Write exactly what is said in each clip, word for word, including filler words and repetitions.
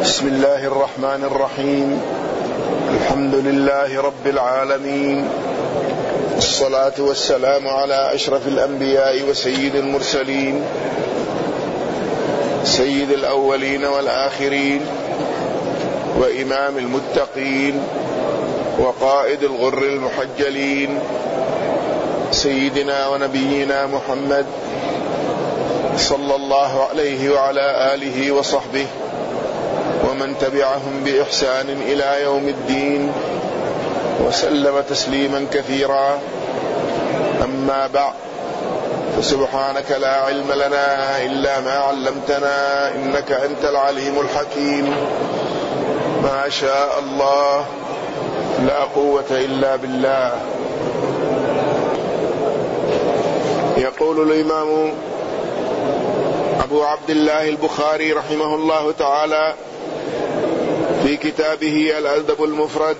بسم الله الرحمن الرحيم. الحمد لله رب العالمين، الصلاة والسلام على أشرف الأنبياء وسيد المرسلين، سيد الأولين والآخرين، وإمام المتقين، وقائد الغر المحجلين، سيدنا ونبينا محمد صلى الله عليه وعلى آله وصحبه ومن تبعهم بإحسان إلى يوم الدين، وسلم تسليما كثيرا. أما بعد، فسبحانك لا علم لنا إلا ما علمتنا، إنك أنت العليم الحكيم. ما شاء الله، لا قوة إلا بالله. يقول الإمام أبو عبد الله البخاري رحمه الله تعالى في كتابه الأدب المفرد،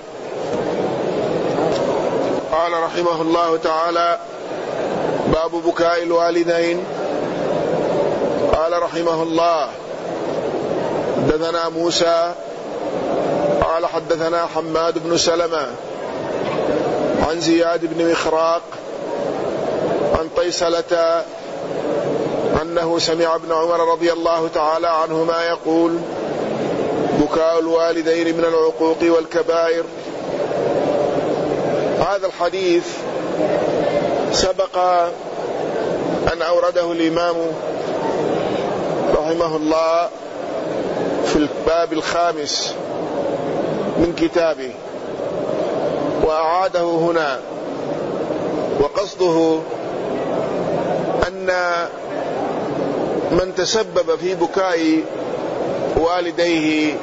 قال رحمه الله تعالى: باب بكاء الوالدين. قال رحمه الله: حدثنا موسى قال حدثنا حماد بن سلمة عن زياد بن مخراق عن طيسلة أنه سمع ابن عمر رضي الله تعالى عنهما يقول: بكاء الوالدين من العقوق والكبائر. هذا الحديث سبق أن أورده الإمام رحمه الله في الباب الخامس من كتابه، وأعاده هنا، وقصده أن من تسبب في بكاء والديه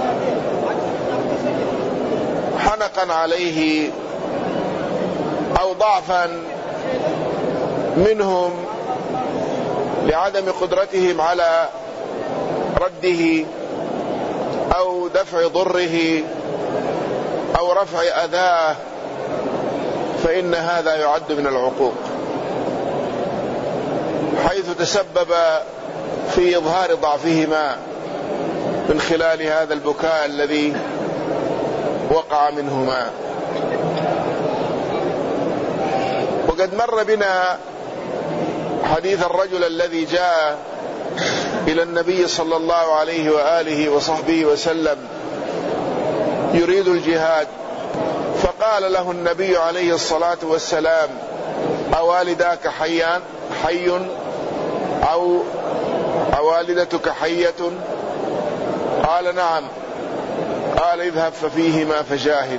حنقا عليه أو ضعفا منهم لعدم قدرتهم على رده أو دفع ضره أو رفع أذاه، فإن هذا يعد من العقوق، حيث تسبب في إظهار ضعفهما من خلال هذا البكاء الذي وقع منهما. وقد مر بنا حديث الرجل الذي جاء إلى النبي صلى الله عليه وآله وصحبه وسلم يريد الجهاد، فقال له النبي عليه الصلاة والسلام: أوالداك حيان حي أو أوالدتك حية؟ قال: نعم. قال: اذهب ففيهما فجاهد.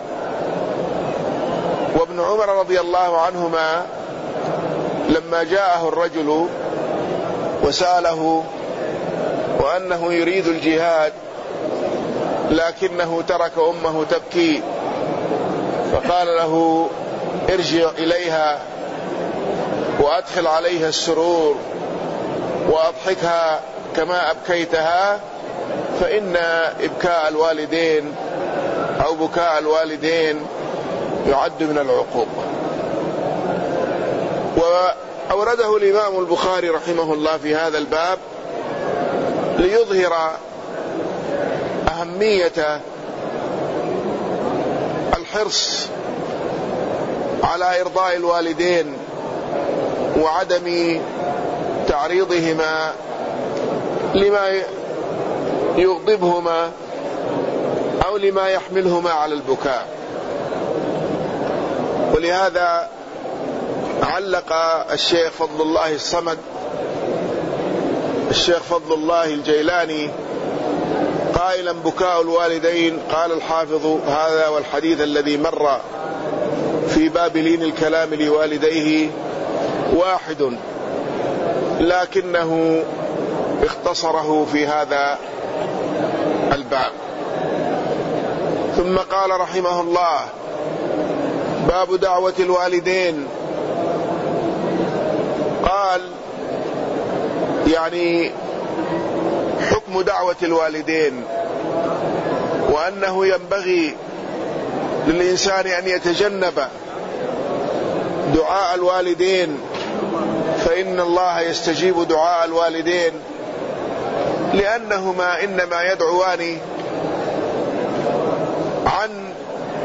وابن عمر رضي الله عنهما لما جاءه الرجل وسأله وأنه يريد الجهاد لكنه ترك أمه تبكي، فقال له: ارجع إليها وأدخل عليها السرور وأضحكها كما أبكيتها، فإن إبكاء الوالدين أو بكاء الوالدين يعد من العقوق. وأورده الإمام البخاري رحمه الله في هذا الباب ليظهر أهمية الحرص على إرضاء الوالدين وعدم تعريضهما لما يغضبهما أو لما يحملهما على البكاء. ولهذا علق الشيخ فضل الله الصمد الشيخ فضل الله الجيلاني قائلا: بكاء الوالدين، قال الحافظ: هذا والحديث الذي مر في باب لين الكلام لوالديه واحد، لكنه اختصره في هذا الباب. ثم قال رحمه الله: باب دعوة الوالدين. قال: يعني حكم دعوة الوالدين، وأنه ينبغي للإنسان أن يتجنب دعاء الوالدين، فإن الله يستجيب دعاء الوالدين، لأنهما إنما يدعوان عن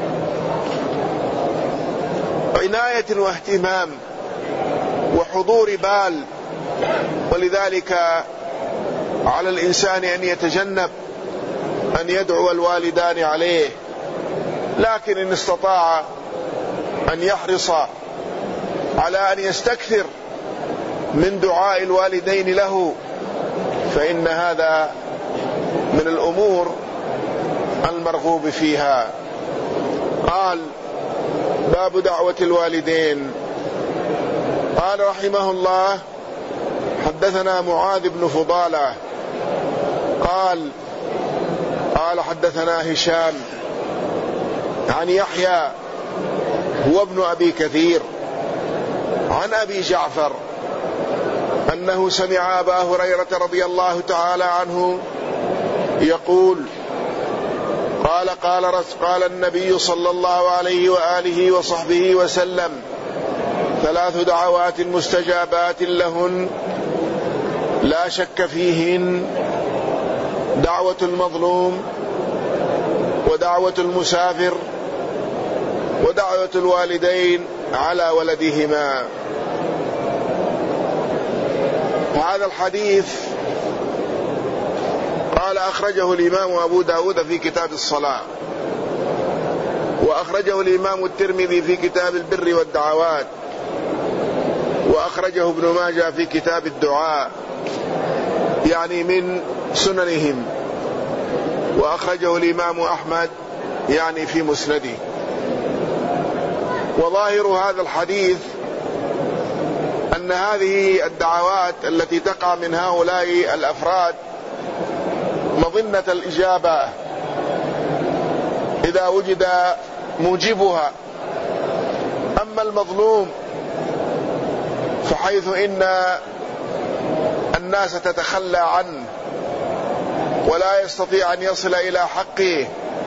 عناية واهتمام وحضور بال، ولذلك على الإنسان أن يتجنب أن يدعو الوالدان عليه، لكن إن استطاع أن يحرص على أن يستكثر من دعاء الوالدين له فإن هذا من الأمور المرغوب فيها. قال: باب دعوة الوالدين. قال رحمه الله: حدثنا معاذ بن فضالة قال قال حدثنا هشام عن يحيى هو ابن أبي كثير عن أبي جعفر أنه سمع أبا هريرة رضي الله تعالى عنه يقول: قال قال قال النبي صلى الله عليه وآله وصحبه وسلم: ثلاث دعوات مستجابات لهن لا شك فيهن: دعوة المظلوم، ودعوة المسافر، ودعوة الوالدين على ولدهما. هذا الحديث قال أخرجه الإمام أبو داود في كتاب الصلاة، وأخرجه الإمام الترمذي في كتاب البر والدعوات، وأخرجه ابن ماجه في كتاب الدعاء يعني من سننهم، وأخرجه الإمام أحمد يعني في مسنده. وظاهر هذا الحديث أن هذه الدعوات التي تقع من هؤلاء الأفراد مظنة الإجابة إذا وجد موجبها. أما المظلوم فحيث إن الناس تتخلى عنه ولا يستطيع أن يصل إلى حقه،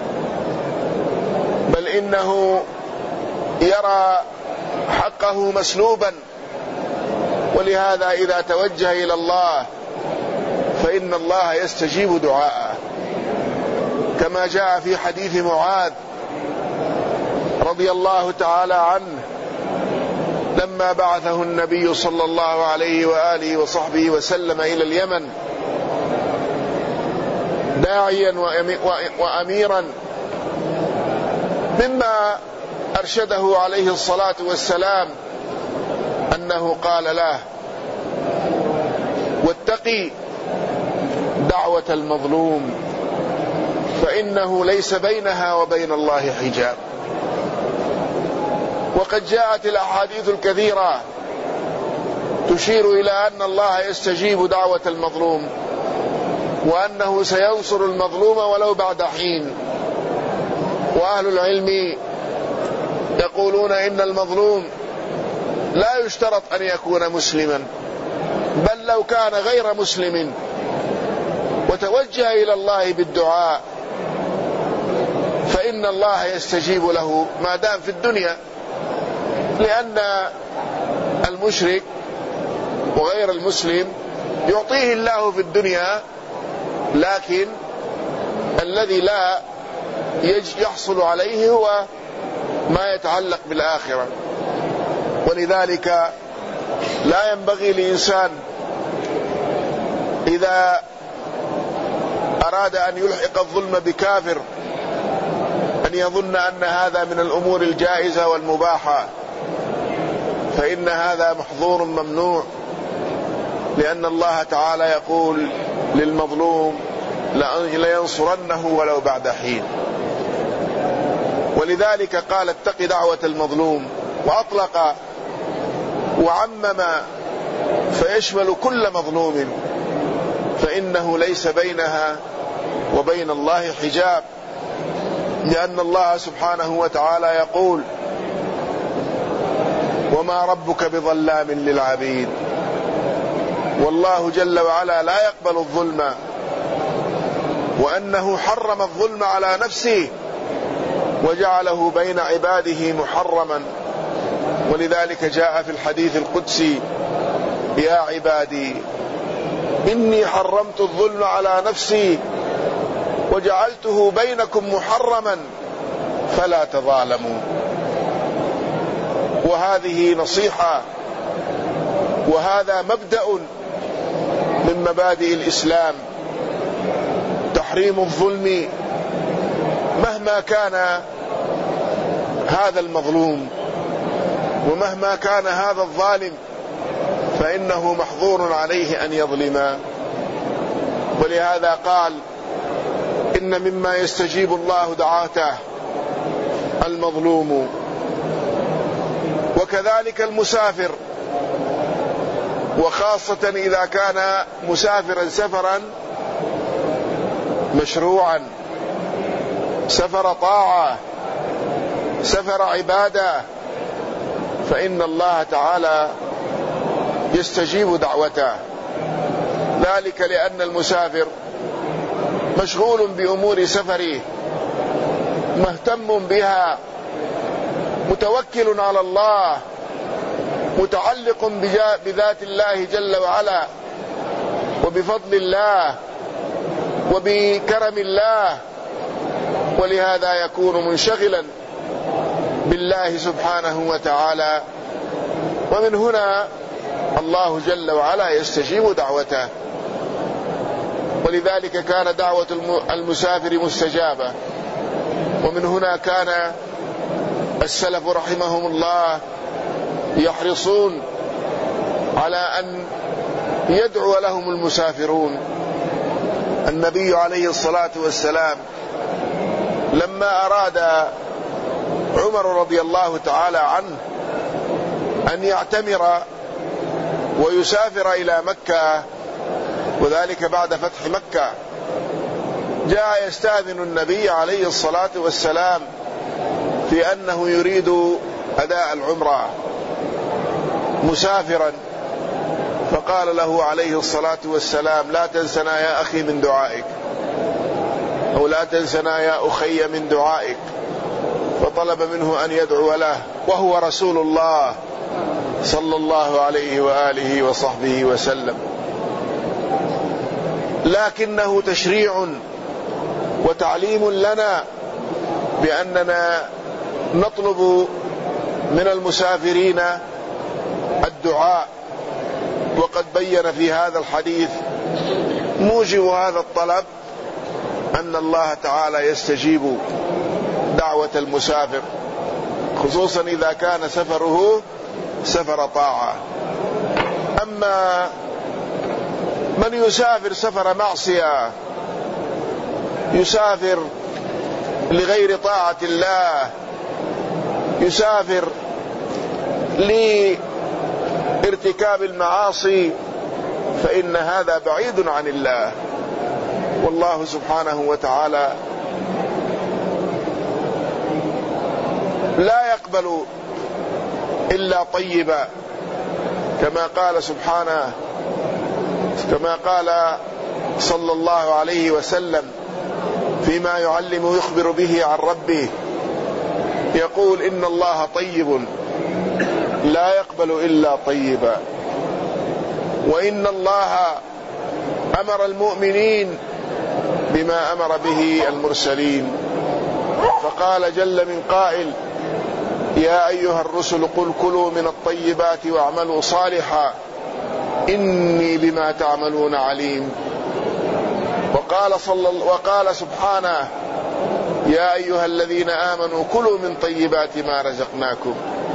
بل إنه يرى حقه مسلوبا، ولهذا إذا توجه إلى الله فإن الله يستجيب دعاءه، كما جاء في حديث معاذ رضي الله تعالى عنه لما بعثه النبي صلى الله عليه وآله وصحبه وسلم إلى اليمن داعيا وأميرا، مما أرشده عليه الصلاة والسلام أنه قال له: واتقي دعوة المظلوم فإنه ليس بينها وبين الله حجاب. وقد جاءت الأحاديث الكثيرة تشير إلى أن الله يستجيب دعوة المظلوم، وأنه سينصر المظلوم ولو بعد حين. وأهل العلم يقولون إن المظلوم لا يشترط أن يكون مسلما، بل لو كان غير مسلم وتوجه إلى الله بالدعاء فإن الله يستجيب له ما دام في الدنيا، لأن المشرك وغير المسلم يعطيه الله في الدنيا، لكن الذي لا يحصل عليه هو ما يتعلق بالآخرة. ولذلك لا ينبغي لإنسان إذا أراد أن يلحق الظلم بكافر أن يظن أن هذا من الأمور الجائزة والمباحة، فإن هذا محظور ممنوع، لأن الله تعالى يقول للمظلوم: لينصرنه ولو بعد حين. ولذلك قال: اتق دعوة المظلوم، وأطلق وعمم فيشمل كل مظلوم، فإنه ليس بينها وبين الله حجاب، لأن الله سبحانه وتعالى يقول: وما ربك بظلام للعبيد. والله جل وعلا لا يقبل الظلم، وأنه حرم الظلم على نفسه وجعله بين عباده محرما. ولذلك جاء في الحديث القدسي: يا عبادي إني حرمت الظلم على نفسي وجعلته بينكم محرما فلا تظالموا. وهذه نصيحة، وهذا مبدأ من مبادئ الإسلام، تحريم الظلم مهما كان هذا المظلوم، ومهما كان هذا الظالم فإنه محظور عليه أن يظلم. ولهذا قال: إن مما يستجيب الله دعاته المظلوم. وكذلك المسافر، وخاصة إذا كان مسافرا سفرا مشروعا، سفر طاعة، سفر عبادة، فإن الله تعالى يستجيب دعوته، ذلك لأن المسافر مشغول بأمور سفره، مهتم بها، متوكل على الله، متعلق بذات الله جل وعلا وبفضل الله وبكرم الله، ولهذا يكون منشغلا بالله سبحانه وتعالى. ومن هنا الله جل وعلا يستجيب دعوته، ولذلك كان دعوة المسافر مستجابة. ومن هنا كان السلف رحمهم الله يحرصون على أن يدعو لهم المسافرون. النبي عليه الصلاة والسلام لما أراد عمر رضي الله تعالى عنه أن يعتمر ويسافر إلى مكة، وذلك بعد فتح مكة، جاء يستأذن النبي عليه الصلاة والسلام في أنه يريد أداء العمرة مسافرا، فقال له عليه الصلاة والسلام: لا تنسنا يا أخي من دعائك، أو لا تنسنا يا أخي من دعائك. فطلب منه أن يدعو له، وهو رسول الله صلى الله عليه وآله وصحبه وسلم. لكنه تشريع وتعليم لنا بأننا نطلب من المسافرين الدعاء، وقد بين في هذا الحديث موجب هذا الطلب أن الله تعالى يستجيب دعوة المسافر، خصوصا إذا كان سفره سفر طاعة. أما من يسافر سفر معصية، يسافر لغير طاعة الله، يسافر لارتكاب المعاصي، فإن هذا بعيد عن الله. والله سبحانه وتعالى لا يقبل إلا طيبا، كما قال سبحانه، كما قال صلى الله عليه وسلم فيما يعلم يخبر به عن ربه، يقول: إن الله طيب لا يقبل إلا طيبا. وإن الله أمر المؤمنين بما أمر به المرسلين، فقال جل من قائل: يا أيها الرسل قل كلوا من الطيبات واعملوا صالحا إني بما تعملون عليم. وقال, صلى وقال سبحانه: يا أيها الذين آمنوا كلوا من طيبات ما رزقناكم.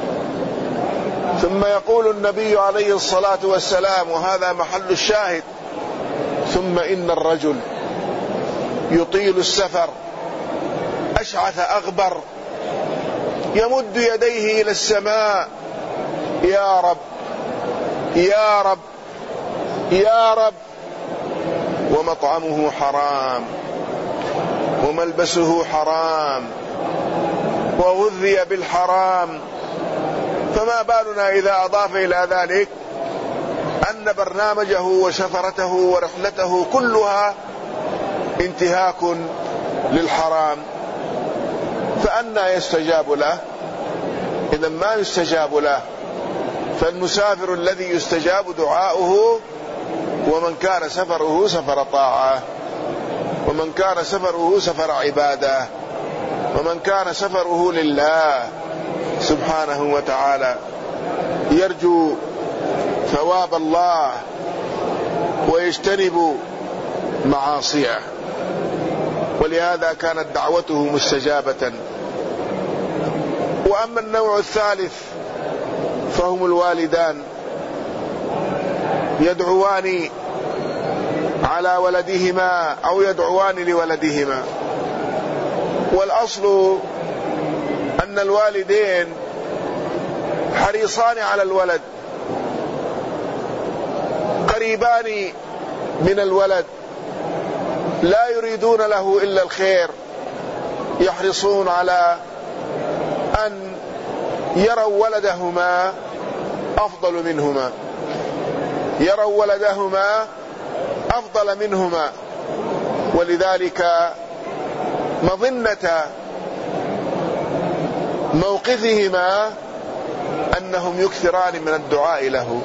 ثم يقول النبي عليه الصلاة والسلام، وهذا محل الشاهد: ثم إن الرجل يطيل السفر أشعث أغبر يمد يديه إلى السماء: يا رب يا رب يا رب، ومطعمه حرام وملبسه حرام وغذي بالحرام. فما بالنا إذا أضاف إلى ذلك أن برنامجه وسفرته ورحلته كلها انتهاك للحرام، فأنى يستجاب له؟ إذا ما يستجاب له. فالمسافر الذي يستجاب دعاؤه ومن كان سفره سفر طاعة، ومن كان سفره سفر عبادة. ومن كان سفره لله سبحانه وتعالى يرجو ثواب الله ويجتنب معاصيه، ولهذا كانت دعوته مستجابة. وأما النوع الثالث فهم الوالدان يدعوان على ولدهما أو يدعوان لولدهما. والأصل أن الوالدين حريصان على الولد، قريبان من الولد، لا يريدون له إلا الخير، يحرصون على أن يروا ولدهما أفضل منهما، يروا ولدهما أفضل منهما. ولذلك مظنة موقفهما أنهم يكثران من الدعاء له.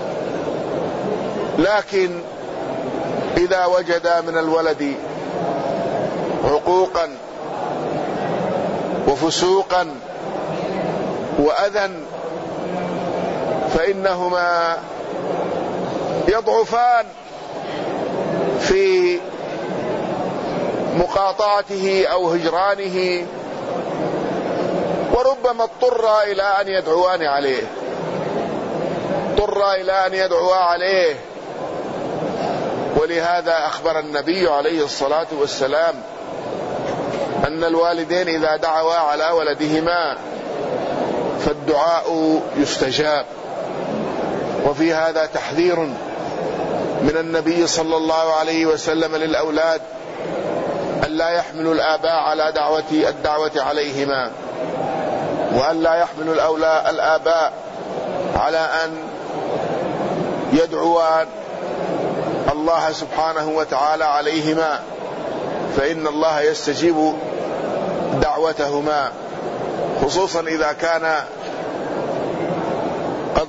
لكن إذا وجدا من الولد عقوقا وفسوقا وأذى فإنهما يضعفان في مقاطعته أو هجرانه، وربما اضطر إلى أن يدعوان عليه، اضطر إلى أن يدعوا عليه. ولهذا أخبر النبي عليه الصلاة والسلام أن الوالدين إذا دعوا على ولدهما فالدعاء يستجاب. وفي هذا تحذير من النبي صلى الله عليه وسلم للأولاد أن لا يحملوا الآباء على دعوة الدعوة عليهما، وأن لا يحملوا الآباء على أن يدعوا الله سبحانه وتعالى عليهما، فإن الله يستجيب دعوتهما، خصوصا إذا كان قد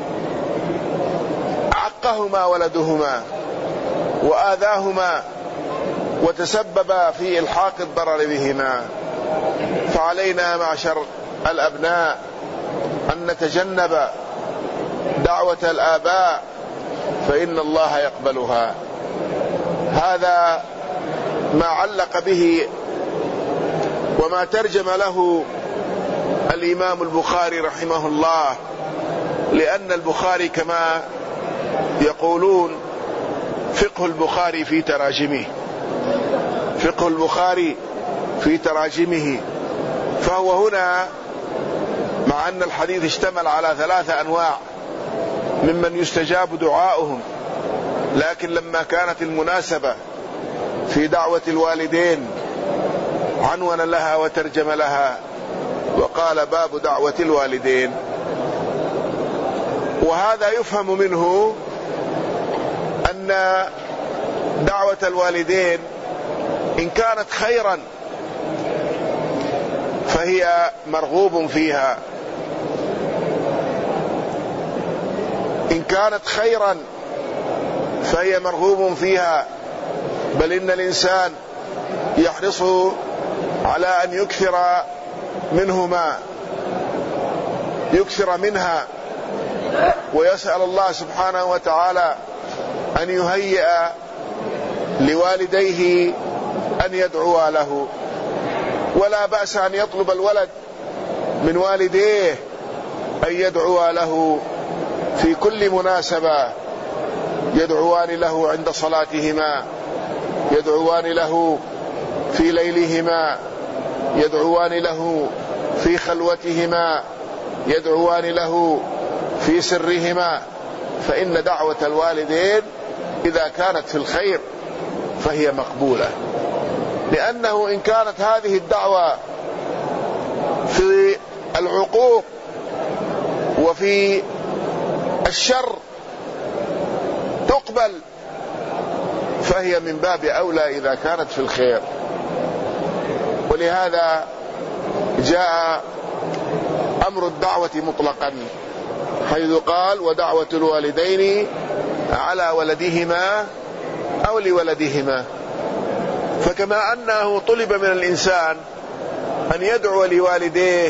عقهما ولدهما وآذاهما وتسبب في إلحاق الضرر بهما. فعلينا معشر الأبناء أن نتجنب دعوة الآباء فإن الله يقبلها. هذا ما علق به وما ترجم له الإمام البخاري رحمه الله، لأن البخاري كما يقولون فقه البخاري في تراجمه، فقه البخاري في تراجمه. فهو هنا مع أن الحديث اشتمل على ثلاثة أنواع ممن يستجاب دعاؤهم، لكن لما كانت المناسبة في دعوة الوالدين عنون لها وترجم لها وقال باب دعوة الوالدين. وهذا يفهم منه أن دعوة الوالدين إن كانت خيرا فهي مرغوب فيها، إن كانت خيرا فهي مرغوب فيها، بل إن الإنسان يحرص على أن يكثر منهما، يكثر منها، ويسأل الله سبحانه وتعالى أن يهيئ لوالديه أن يدعوا له. ولا بأس أن يطلب الولد من والديه أن يدعوا له في كل مناسبة، يدعوان له عند صلاتهما، يدعوان له في ليلهما، يدعوان له في خلوتهما، يدعوان له في سرهما. فإن دعوة الوالدين إذا كانت في الخير فهي مقبولة، لأنه إن كانت هذه الدعوة في العقوق وفي الشر تقبل، فهي من باب أولى إذا كانت في الخير. ولهذا جاء أمر الدعوة مطلقا، حيث قال ودعوة الوالدين على ولدهما أو لولدهما. فكما أنه طلب من الإنسان أن يدعو لوالديه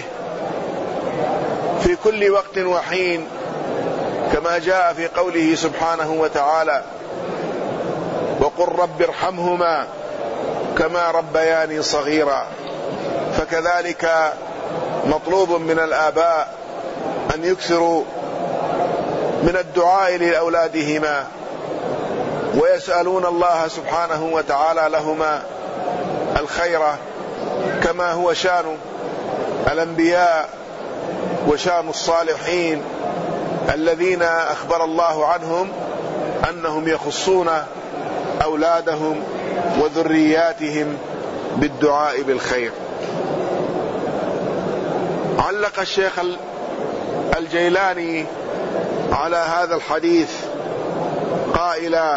في كل وقت وحين، كما جاء في قوله سبحانه وتعالى: وقل رب ارحمهما كما ربياني صغيرا. فكذلك مطلوب من الآباء أن يكثروا من الدعاء لأولادهما، ويسألون الله سبحانه وتعالى لهما الخير، كما هو شان الأنبياء وشان الصالحين الذين أخبر الله عنهم أنهم يخصون أولادهم وذرياتهم بالدعاء بالخير. علق الشيخ الجيلاني على هذا الحديث قائلا: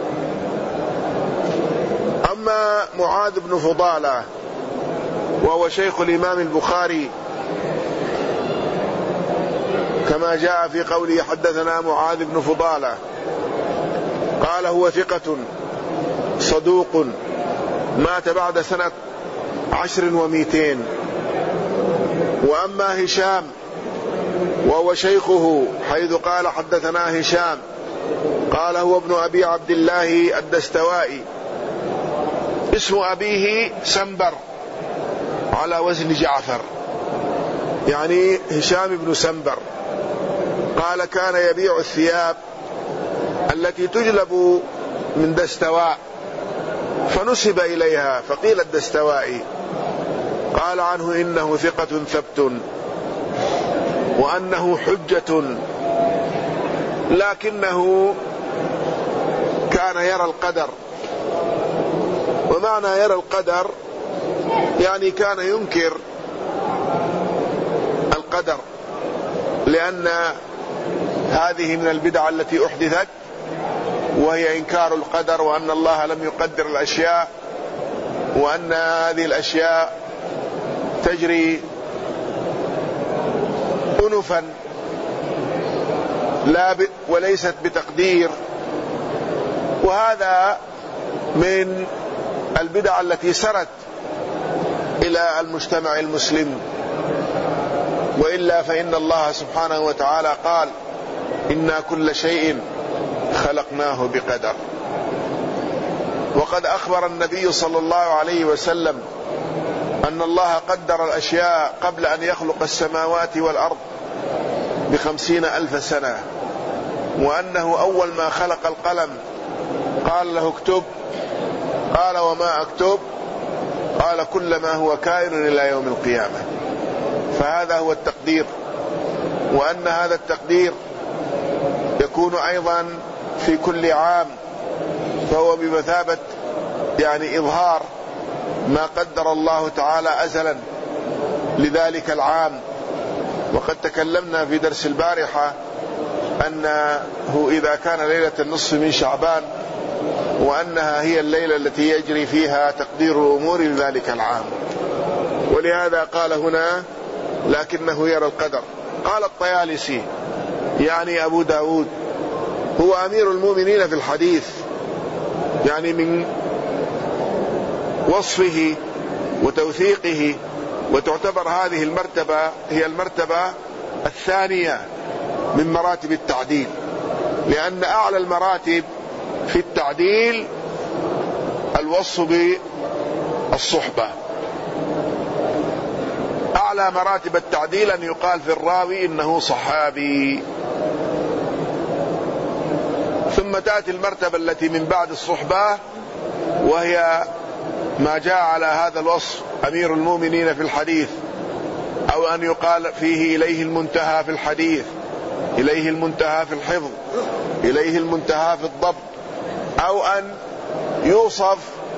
أما معاذ بن فضالة وهو شيخ الإمام البخاري كما جاء في قوله: حدثنا معاذ بن فضالة، قال هو ثقة صدوق مات بعد سنة عشر ومئتين. وأما هشام وهو شيخه حيث قال: حدثنا هشام، قال هو ابن أبي عبد الله الدستوائي، اسم أبيه سنبر على وزن جعفر، يعني هشام بن سنبر. قال: كان يبيع الثياب التي تجلب من دستواء، فنسب إليها فقيل الدستوائي. قال عنه: إنه ثقة ثبت، وأنه حجة، لكنه كان يرى القدر. ومعنى يرى القدر يعني كان ينكر القدر، لأن هذه من البدع التي أحدثت، وهي إنكار القدر، وأن الله لم يقدر الأشياء، وأن هذه الأشياء تجري أنفا لا ب... وليست بتقدير. وهذا من البدع التي سرت إلى المجتمع المسلم، وإلا فإن الله سبحانه وتعالى قال: إنا كل شيء خلقناه بقدر. وقد أخبر النبي صلى الله عليه وسلم أن الله قدر الأشياء قبل أن يخلق السماوات والأرض بخمسين ألف سنة، وأنه أول ما خلق القلم قال له: اكتب. قال: وما أكتب؟ قال: كل ما هو كائن إلى يوم القيامة. فهذا هو التقدير، وأن هذا التقدير يكون أيضا في كل عام، فهو بمثابة يعني إظهار ما قدر الله تعالى أزلا لذلك العام. وقد تكلمنا في درس البارحة أنه إذا كان ليلة النصف من شعبان، وأنها هي الليلة التي يجري فيها تقدير الأمور لذلك العام، ولهذا قال هنا: لكنه يرى القدر. قال الطيالسي يعني أبو داود هو أمير المؤمنين في الحديث، يعني من وصفه وتوثيقه، وتعتبر هذه المرتبة هي المرتبة الثانية من مراتب التعديل، لأن أعلى المراتب في التعديل الوصف بالصحبة. أعلى مراتب التعديل أن يقال في الراوي إنه صحابي. ثم تأتي المرتبة التي من بعد الصحبة، وهي ما جاء على هذا الوصف أمير المؤمنين في الحديث، أو أن يقال فيه إليه المنتهى في الحديث، إليه المنتهى في الحفظ، إليه المنتهى في الضبط، أو أن يوصف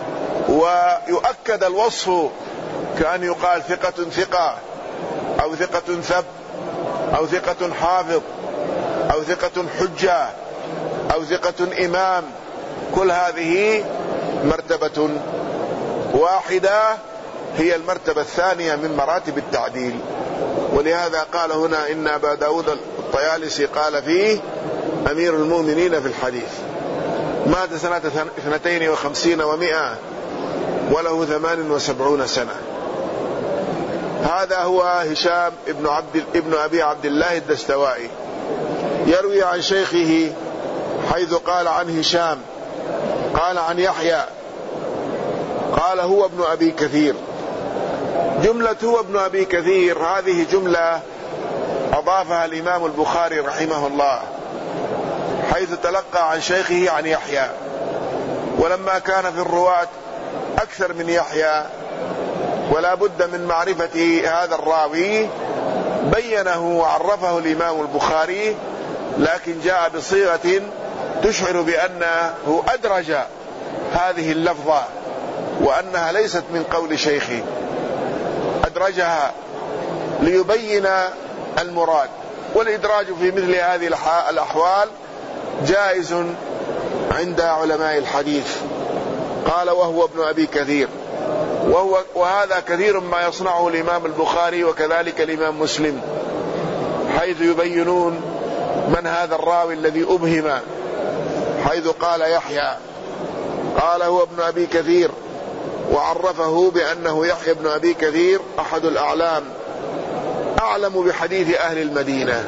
ويؤكد الوصف كأن يقال ثقة ثقة، أو ثقة ثب، أو ثقة حافظ، أو ثقة حجة، أو ثقة إمام. كل هذه مرتبة واحدة هي المرتبة الثانية من مراتب التعديل. ولهذا قال هنا إن أبا داود الطيالسي قال فيه أمير المؤمنين في الحديث. مات سنة اثنتين وخمسين ومئة، وله ثمان وسبعون سنة. هذا هو هشام ابن, عبد ابن أبي عبد الله الدستوائي، يروي عن شيخه حيث قال عن هشام قال عن يحيى قال هو ابن أبي كثير. جملة هو ابن أبي كثير هذه جملة أضافها الإمام البخاري رحمه الله، حيث تلقى عن شيخه عن يحيى، ولما كان في الرواة أكثر من يحيى ولا بد من معرفة هذا الراوي بينه وعرفه الإمام البخاري، لكن جاء بصيغة تشعر بأنه أدرج هذه اللفظة وأنها ليست من قول شيخه، أدرجها ليبين المراد. والإدراج في مثل هذه الأحوال جائز عند علماء الحديث. قال وهو ابن أبي كثير، وهو وهذا كثير ما يصنعه الإمام البخاري وكذلك الإمام مسلم، حيث يبينون من هذا الراوي الذي أبهم، حيث قال يحيى قال هو ابن أبي كثير، وعرفه بأنه يحيى ابن أبي كثير أحد الأعلام أعلم بحديث أهل المدينة.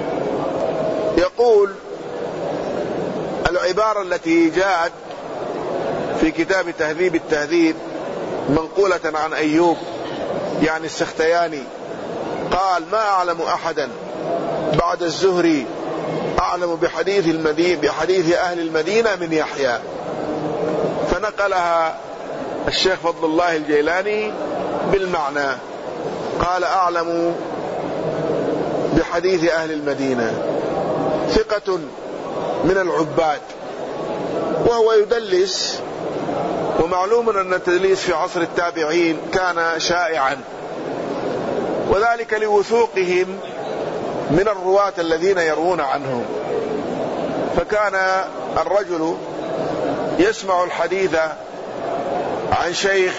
يقول العبارة التي جاءت في كتاب تهذيب التهذيب منقولة عن أيوب يعني السختياني قال ما أعلم أحدا بعد الزهري أعلم بحديث المدينة بحديث أهل المدينة من يحيى، فنقلها الشيخ فضل الله الجيلاني بالمعنى، قال أعلم بحديث أهل المدينة، ثقة من العباد، وهو يدلس، ومعلوم أن التدليس في عصر التابعين كان شائعا، وذلك لوثوقهم من الرواة الذين يروون عنهم. فكان الرجل يسمع الحديث عن شيخ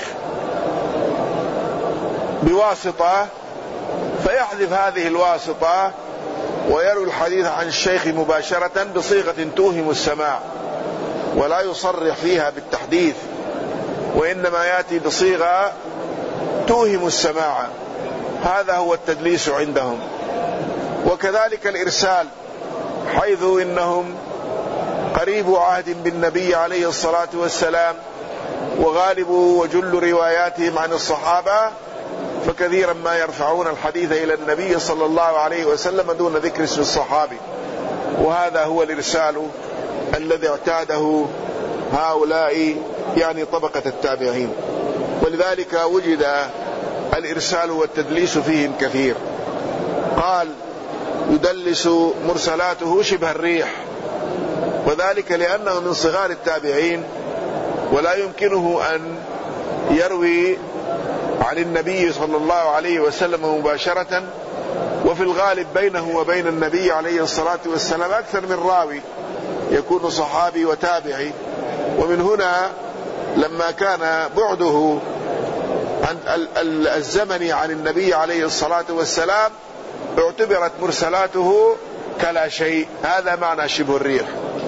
بواسطة فيحذف هذه الواسطة ويروي الحديث عن الشيخ مباشرة بصيغة توهم السماع، ولا يصرح فيها بالتحديث، وإنما يأتي بصيغة توهم السماع. هذا هو التدليس عندهم. وكذلك الإرسال، حيث إنهم قريب عهد بالنبي عليه الصلاة والسلام، وغالب وجل رواياتهم عن الصحابة، فكثيرا ما يرفعون الحديث إلى النبي صلى الله عليه وسلم دون ذكر اسم الصحابي، وهذا هو الإرسال الذي اعتاده هؤلاء يعني طبقة التابعين، ولذلك وجد الإرسال والتدليس فيهم كثير. قال يدلس مرسلاته شبه الريح، وذلك لأنه من صغار التابعين ولا يمكنه أن يروي عن النبي صلى الله عليه وسلم مباشرة، وفي الغالب بينه وبين النبي عليه الصلاة والسلام أكثر من راوي يكون صحابي وتابعي. ومن هنا لما كان بعده عن الزمن عن النبي عليه الصلاة والسلام اعتبرت مرسلاته كلا شيء. هذا معنى شبه الريح،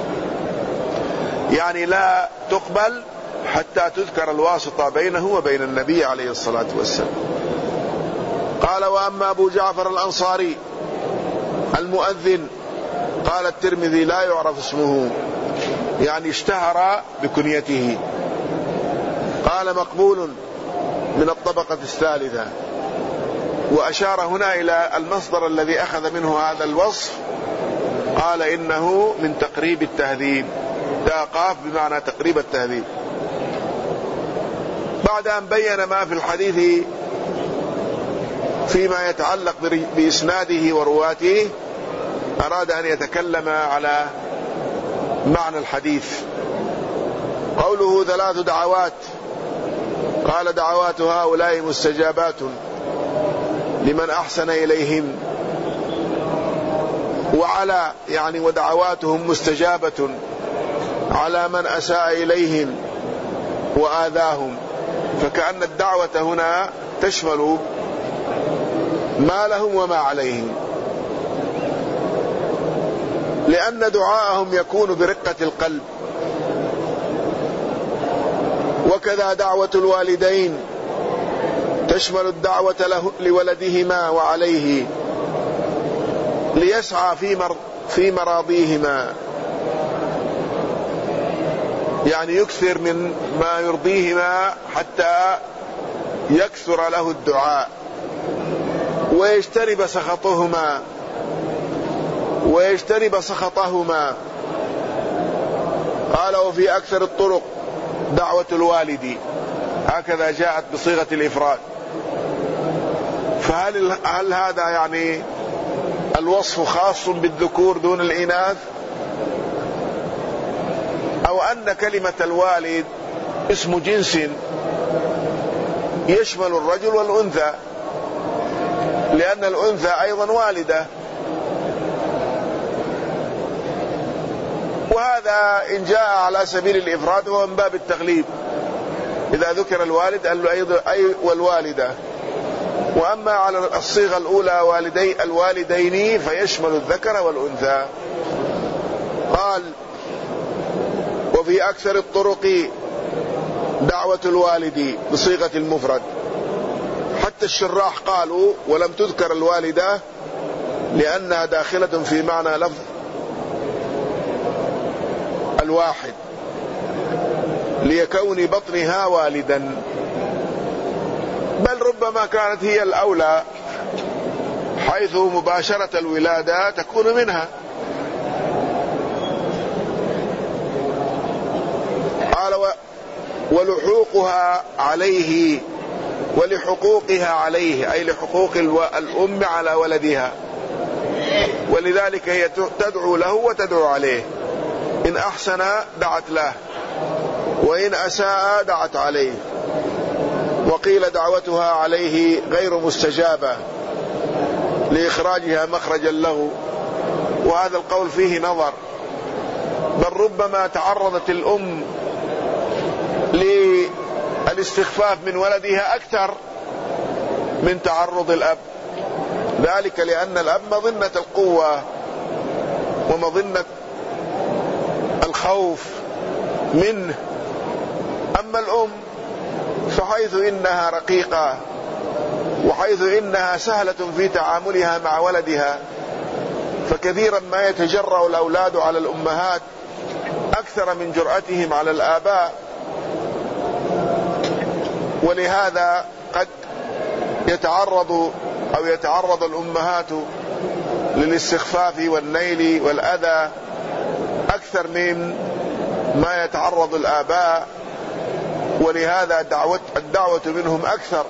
يعني لا تقبل حتى تذكر الواسطة بينه وبين النبي عليه الصلاة والسلام. قال وأما أبو جعفر الأنصاري المؤذن، قال الترمذي لا يعرف اسمه، يعني اشتهر بكنيته. قال مقبول من الطبقة الثالثة، وأشار هنا إلى المصدر الذي أخذ منه هذا الوصف، قال إنه من تقريب التهذيب، دا قاف بمعنى تقريب التهذيب. بعد أن بين ما في الحديث فيما يتعلق بإسناده ورواته، أراد أن يتكلم على معنى الحديث. قوله ثلاث دعوات، قال دعوات هؤلاء مستجابات لمن أحسن إليهم، وعلى يعني ودعواتهم مستجابة على من أساء إليهم وآذاهم، فكأن الدعوة هنا تشمل ما لهم وما عليهم، لأن دعاءهم يكون برقة القلب. وكذا دعوة الوالدين تشمل الدعوة له لولدهما وعليه ليسعى في مر في مراضيهما، يعني يكثر من ما يرضيهما حتى يكثر له الدعاء، ويجتنب سخطهما ويجتنب سخطهما. قال وفي أكثر الطرق دعوة الوالد، هكذا جاءت بصيغة الإفراد. فهل هل هذا يعني الوصف خاص بالذكور دون الإناث، أو أن كلمة الوالد اسم جنس يشمل الرجل والأنثى، لأن الأنثى أيضا والدة؟ وهذا إن جاء على سبيل الإفراد هو من باب التغليب، إذا ذكر الوالد قال له أي والوالدة. وأما على الصيغة الأولى والدي الوالدين فيشمل الذكر والأنثى. قال وفي أكثر الطرق دعوة الوالد بصيغة المفرد. حتى الشراح قالوا ولم تذكر الوالدة لأنها داخلة في معنى لفظ الواحد ليكون بطنها والدا، بل ربما كانت هي الأولى حيث مباشرة الولادة تكون منها. قال ولحوقها عليه ولحقوقها عليه، أي لحقوق الأم على ولدها، ولذلك هي تدعو له وتدعو عليه، إن أحسن دعت له وإن أساء دعت عليه. وقيل دعوتها عليه غير مستجابة لإخراجها مخرجا له، وهذا القول فيه نظر، بل ربما تعرضت الأم للاستخفاف من ولدها أكثر من تعرض الأب، ذلك لأن الأب مظنة القوة ومظنة الخوف منه. أما الأم فحيث إنها رقيقة وحيث إنها سهلة في تعاملها مع ولدها، فكثيرا ما يتجرأ الأولاد على الأمهات أكثر من جرأتهم على الآباء، ولهذا قد يتعرض أو يتعرض الأمهات للاستخفاف والنيل والأذى أكثر من ما يتعرض الآباء، ولهذا دعوة الدعوة منهم أكثر.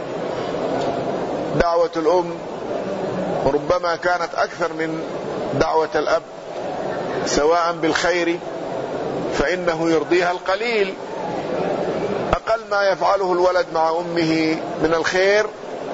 دعوة الأم ربما كانت أكثر من دعوة الأب، سواء بالخير فإنه يرضيها القليل، أقل ما يفعله الولد مع أمه من الخير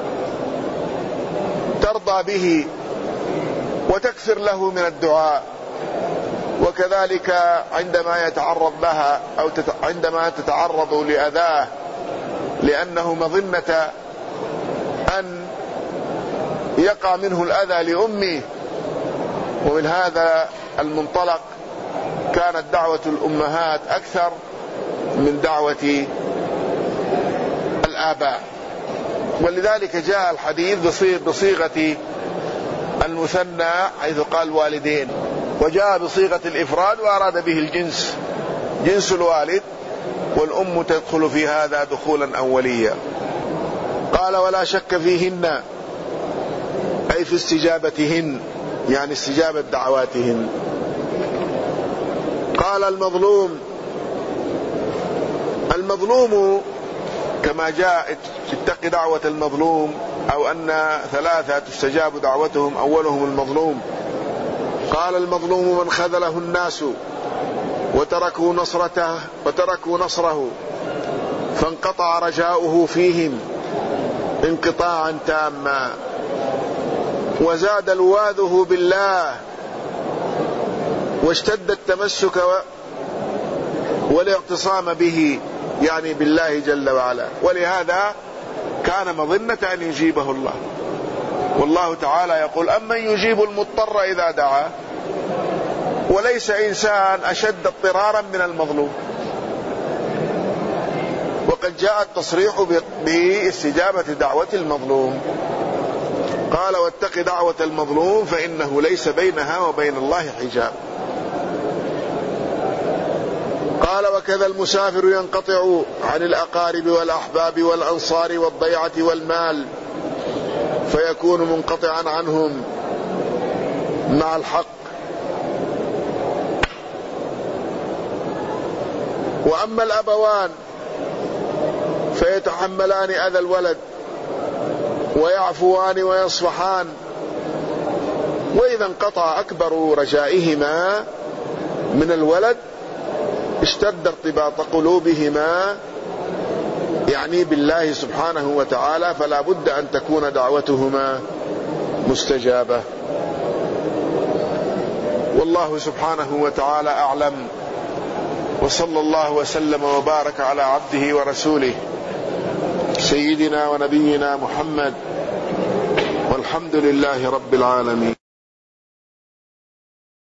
ترضى به وتكثر له من الدعاء. وكذلك عندما يتعرض لها أو عندما تتعرض لأذاه لأنه مظنة أن يقع منه الأذى لأمه، ومن هذا المنطلق كانت دعوة الأمهات أكثر من دعوة الآباء، ولذلك جاء الحديث بصيغة المثنى حيث قال والدين، وجاء بصيغة الإفراد وأراد به الجنس، جنس الوالد، والأم تدخل في هذا دخولا أوليا. قال ولا شك فيهن، أي في استجابتهن، يعني استجابة دعواتهن. قال المظلوم، المظلوم كما جاء اتق دعوة المظلوم، أو أن ثلاثة تستجاب دعوتهم أولهم المظلوم. قال المظلوم من خذله الناس وتركوا نصرته وتركوا نصره فانقطع رجاؤه فيهم انقطاعا تاما، وزاد لواذه بالله واشتد التمسك والاعتصام به، يعني بالله جل وعلا، ولهذا كان مظنة أن يجيبه الله. والله تعالى يقول أمن يجيب المضطر إذا دعاه، وليس إنسان أشد اضطرارا من المظلوم. وقد جاء التصريح باستجابة دعوة المظلوم. قال واتق دعوة المظلوم فإنه ليس بينها وبين الله حجاب. قال وكذا المسافر ينقطع عن الأقارب والأحباب والأنصار والضيعة والمال فيكون منقطعا عنهم مع الحق. وأما الأبوان فيتحملان أذى الولد ويعفوان ويصفحان، وإذا انقطع أكبر رجائهما من الولد اشتد ارتباط قلوبهما يعني بالله سبحانه وتعالى، فلا بد أن تكون دعوتهما مستجابة. والله سبحانه وتعالى أعلم، وصلى الله وسلم وبارك على عبده ورسوله سيدنا ونبينا محمد، والحمد لله رب العالمين.